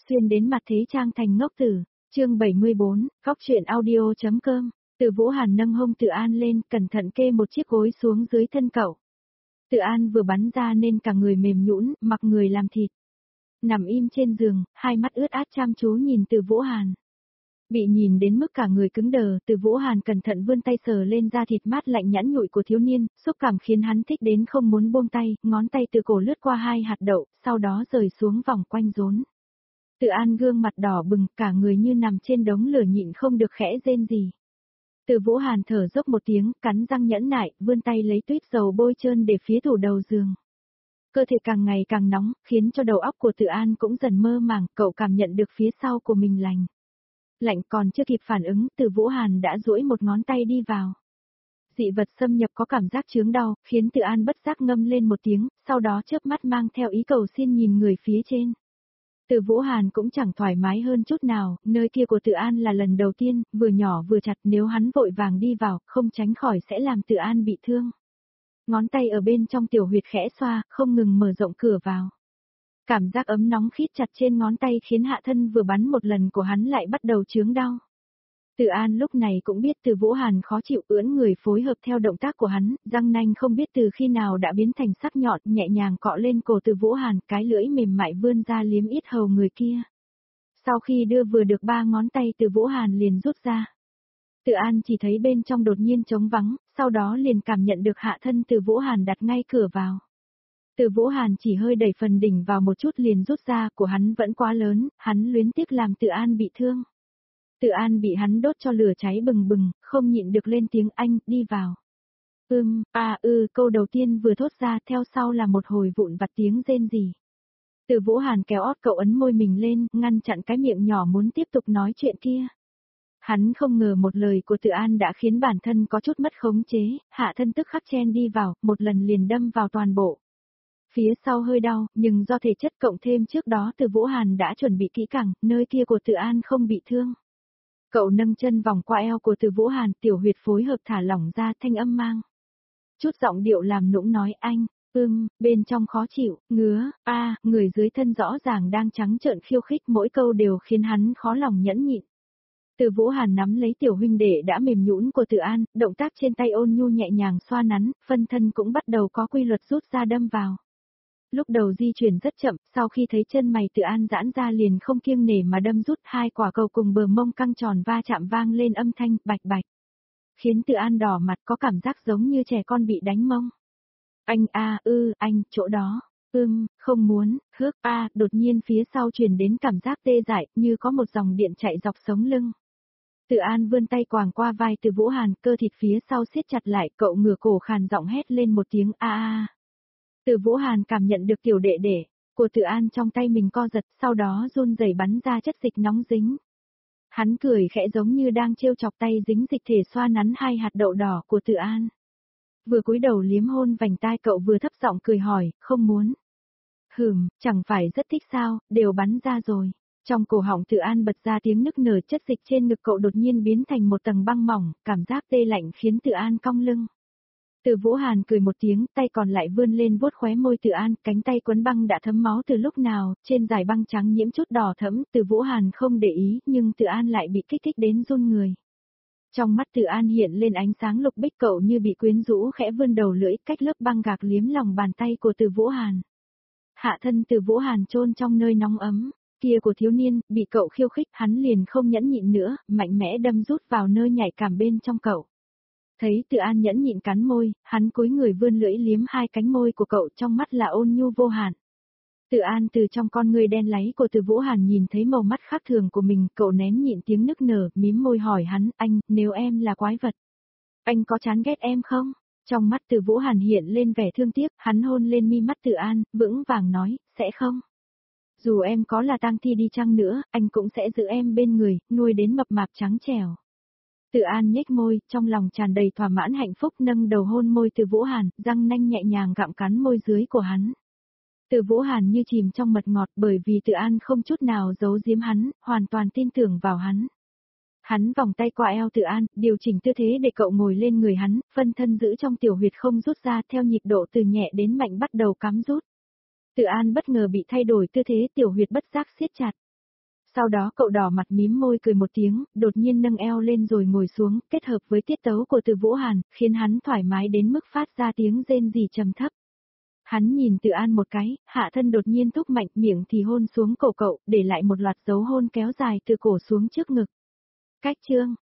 xuyên đến mặt thế trang thành ngốc tử, chương 74, góc truyện audio.com, Từ Vũ Hàn nâng hông Tự An lên, cẩn thận kê một chiếc gối xuống dưới thân cậu. Tự An vừa bắn ra nên cả người mềm nhũn, mặc người làm thịt. Nằm im trên giường, hai mắt ướt át chăm chú nhìn Từ Vũ Hàn. Bị nhìn đến mức cả người cứng đờ, Từ Vũ Hàn cẩn thận vươn tay sờ lên da thịt mát lạnh nhẵn nhụi của thiếu niên, xúc cảm khiến hắn thích đến không muốn buông tay, ngón tay từ cổ lướt qua hai hạt đậu, sau đó rời xuống vòng quanh rốn. Tự An gương mặt đỏ bừng, cả người như nằm trên đống lửa nhịn không được khẽ rên gì. Từ Vũ Hàn thở dốc một tiếng, cắn răng nhẫn nại, vươn tay lấy tuyết dầu bôi trơn để phía tủ đầu giường. Cơ thể càng ngày càng nóng, khiến cho đầu óc của Tự An cũng dần mơ màng, cậu cảm nhận được phía sau của mình lạnh. Lạnh còn chưa kịp phản ứng, Từ Vũ Hàn đã duỗi một ngón tay đi vào. Dị vật xâm nhập có cảm giác chướng đau, khiến Tự An bất giác ngâm lên một tiếng, sau đó chớp mắt mang theo ý cầu xin nhìn người phía trên. Từ Vũ Hàn cũng chẳng thoải mái hơn chút nào, nơi kia của Tự An là lần đầu tiên, vừa nhỏ vừa chặt, nếu hắn vội vàng đi vào, không tránh khỏi sẽ làm Tự An bị thương. Ngón tay ở bên trong tiểu huyệt khẽ xoa, không ngừng mở rộng cửa vào. Cảm giác ấm nóng khít chặt trên ngón tay khiến hạ thân vừa bắn một lần của hắn lại bắt đầu chướng đau. Tự An lúc này cũng biết Từ Vũ Hàn khó chịu, ưỡn người phối hợp theo động tác của hắn, răng nanh không biết từ khi nào đã biến thành sắc nhọn, nhẹ nhàng cọ lên cổ Từ Vũ Hàn, cái lưỡi mềm mại vươn ra liếm yết hầu người kia. Sau khi đưa vừa được 3 ngón tay Từ Vũ Hàn liền rút ra. Tự An chỉ thấy bên trong đột nhiên trống vắng, sau đó liền cảm nhận được hạ thân Từ Vũ Hàn đặt ngay cửa vào. Từ Vũ Hàn chỉ hơi đẩy phần đỉnh vào một chút liền rút ra, của hắn vẫn quá lớn, hắn luyến tiếc làm Tự An bị thương. Tự An bị hắn đốt cho lửa cháy bừng bừng, không nhịn được lên tiếng anh, đi vào. Câu đầu tiên vừa thốt ra, theo sau là một hồi vụn vặt tiếng rên rỉ. Từ Vũ Hàn kéo ót cậu ấn môi mình lên, ngăn chặn cái miệng nhỏ muốn tiếp tục nói chuyện kia. Hắn không ngờ một lời của Tự An đã khiến bản thân có chút mất khống chế, hạ thân tức khắc chen đi vào, một lần liền đâm vào toàn bộ. Phía sau hơi đau, nhưng do thể chất cộng thêm trước đó Từ Vũ Hàn đã chuẩn bị kỹ càng, nơi kia của Tự An không bị thương. Cậu nâng chân vòng qua eo của Từ Vũ Hàn, tiểu huyệt phối hợp thả lỏng ra, thanh âm mang. Chút giọng điệu làm nũng nói anh, bên trong khó chịu, ngứa, người dưới thân rõ ràng đang trắng trợn khiêu khích, mỗi câu đều khiến hắn khó lòng nhẫn nhịn. Từ Vũ Hàn nắm lấy tiểu huynh đệ đã mềm nhũn của Tự An, động tác trên tay ôn nhu nhẹ nhàng xoa nắn, phân thân cũng bắt đầu có quy luật rút ra đâm vào. Lúc đầu di chuyển rất chậm, sau khi thấy chân mày Tự An giãn ra liền không kiêng nể mà đâm rút, hai quả cầu cùng bờ mông căng tròn va chạm vang lên âm thanh bạch bạch. Khiến Tự An đỏ mặt, có cảm giác giống như trẻ con bị đánh mông. Anh, chỗ đó. Không muốn, đột nhiên phía sau truyền đến cảm giác tê dại, như có một dòng điện chạy dọc sống lưng. Tự An vươn tay quàng qua vai Từ Vũ Hàn, cơ thịt phía sau siết chặt lại, cậu ngửa cổ khàn giọng hét lên một tiếng Từ Vũ Hàn cảm nhận được tiểu đệ đệ của Tự An trong tay mình co giật, sau đó run rẩy bắn ra chất dịch nóng dính. Hắn cười khẽ giống như đang trêu chọc tay dính dịch thể xoa nắn hai hạt đậu đỏ của Tự An. Vừa cúi đầu liếm hôn vành tai cậu vừa thấp giọng cười hỏi, không muốn. Chẳng phải rất thích sao, đều bắn ra rồi. Trong cổ họng Tự An bật ra tiếng nức nở, chất dịch trên ngực cậu đột nhiên biến thành một tầng băng mỏng, cảm giác tê lạnh khiến Tự An cong lưng. Từ Vũ Hàn cười một tiếng, tay còn lại vươn lên vuốt khóe môi Tự An, cánh tay quấn băng đã thấm máu từ lúc nào, trên dải băng trắng nhiễm chút đỏ thẫm, Từ Vũ Hàn không để ý, nhưng Tự An lại bị kích thích đến run người. Trong mắt Tự An hiện lên ánh sáng lục bích, cậu như bị quyến rũ khẽ vươn đầu lưỡi cách lớp băng gạc liếm lòng bàn tay của Từ Vũ Hàn. Hạ thân Từ Vũ Hàn chôn trong nơi nóng ấm kia của thiếu niên, bị cậu khiêu khích, hắn liền không nhẫn nhịn nữa, mạnh mẽ đâm rút vào nơi nhạy cảm bên trong cậu. Thấy Tự An nhẫn nhịn cắn môi, hắn cúi người vươn lưỡi liếm hai cánh môi của cậu, trong mắt là ôn nhu vô hạn. Tự An từ trong con người đen láy của Từ Vũ Hàn nhìn thấy màu mắt khác thường của mình, cậu nén nhịn tiếng nức nở, mím môi hỏi hắn, anh, nếu em là quái vật, anh có chán ghét em không? Trong mắt Từ Vũ Hàn hiện lên vẻ thương tiếc, hắn hôn lên mi mắt Tự An, vững vàng nói, sẽ không. Dù em có là tang thi đi chăng nữa, anh cũng sẽ giữ em bên người, nuôi đến mập mạp trắng trẻo. Tự An nhếch môi, trong lòng tràn đầy thỏa mãn hạnh phúc, nâng đầu hôn môi Từ Vũ Hàn, răng nanh nhẹ nhàng gặm cắn môi dưới của hắn. Từ Vũ Hàn như chìm trong mật ngọt, bởi vì Tự An không chút nào giấu giếm hắn, hoàn toàn tin tưởng vào hắn. Hắn vòng tay qua eo Tự An, điều chỉnh tư thế để cậu ngồi lên người hắn, phân thân giữ trong tiểu huyệt không rút ra, theo nhịp độ từ nhẹ đến mạnh bắt đầu cắm rút. Tự An bất ngờ bị thay đổi tư thế, tiểu huyệt bất giác siết chặt. Sau đó cậu đỏ mặt mím môi cười một tiếng, đột nhiên nâng eo lên rồi ngồi xuống, kết hợp với tiết tấu của Từ Vũ Hàn, khiến hắn thoải mái đến mức phát ra tiếng rên rỉ trầm thấp. Hắn nhìn Từ An một cái, hạ thân đột nhiên thúc mạnh, miệng thì hôn xuống cổ cậu, để lại một loạt dấu hôn kéo dài từ cổ xuống trước ngực. Cách chương